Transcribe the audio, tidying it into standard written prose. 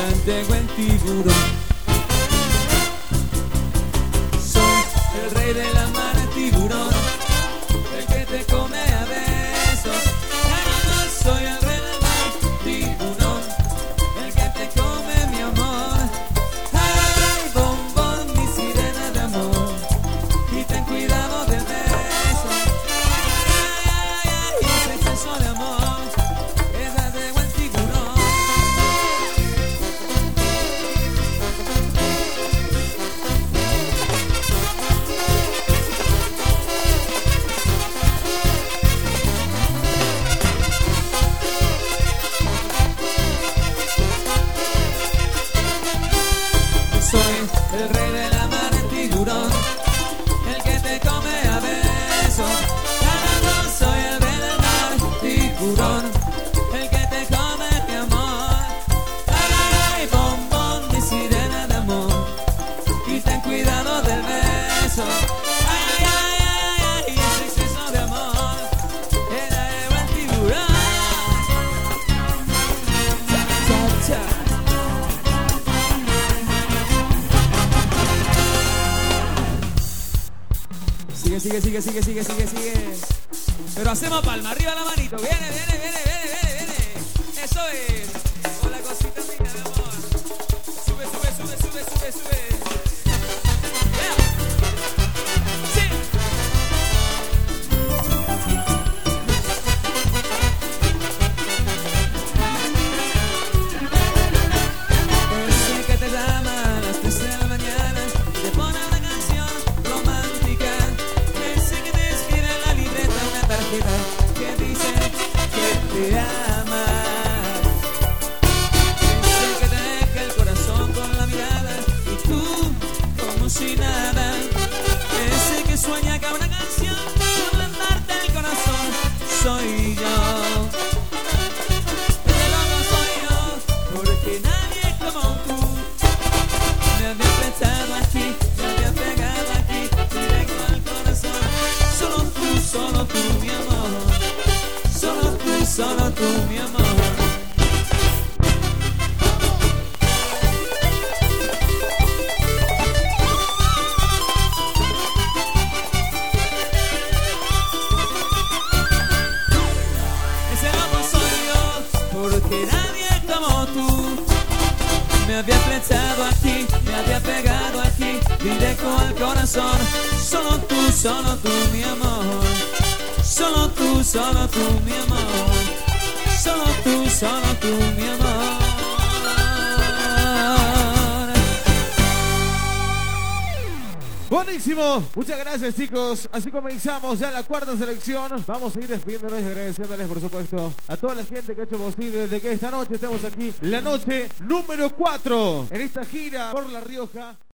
llegó el tiburón. Soy el rey de la mar, el tiburón, el que te come a besos. No, soy el rey del mar, tiburón, el que te come, mi amor. Ay, bombón, mi sirena de amor, y ten cuidado del beso. Ay, ese exceso de amor, esa de buen tiburón. Soy el rey de la mar, el tiburón, el que te come a besos. No, soy el rey del mar, tiburón, el que te come, mi amor. Ay, bombón, mi sirena de amor, y ten cuidado del beso. Ay, ay, ay, ay, ese exceso de amor era el buen tiburón. Cha, cha, cha. Sigue. Pero hacemos palma, arriba la manito. Viene. Eso es. Con la cosita fina, mi amor. Sube. Yeah. Sí. Ese que te llama a las 3 de la mañana, te pone una canción romántica. Que dice que te ama. Ese que te deja el corazón con la mirada y tú como si nada. Ese que sueña que una canción por levantarte el corazón. Soy yo. Ese loco soy yo, porque nadie como tú me había apretado aquí, me había pegado aquí, directo al corazón. Solo tú, mi amor. Solo tú, mi amor. Ese loco soy yo, porque nadie como tú me había apretado aquí, me había pegado aquí, directo al corazón. Solo tú, mi amor. Solo tú, mi amor. Solo tú, mi amor. Buenísimo, muchas gracias chicos. Así comenzamos ya la cuarta selección. Vamos a seguir despidiéndonos y agradeciéndoles por supuesto a toda la gente que ha hecho posible de que esta noche estemos aquí, la noche número 4 en esta gira por La Rioja.